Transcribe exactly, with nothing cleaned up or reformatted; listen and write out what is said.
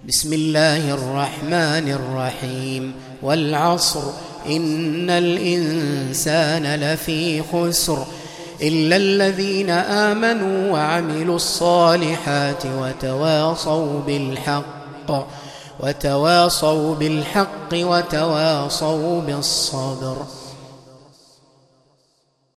بسم الله الرحمن الرحيم والعصر إن الإنسان لفي خسر إلا الذين آمنوا وعملوا الصالحات وتواصوا بالحق وتواصوا بالحق وتواصوا بالصبر.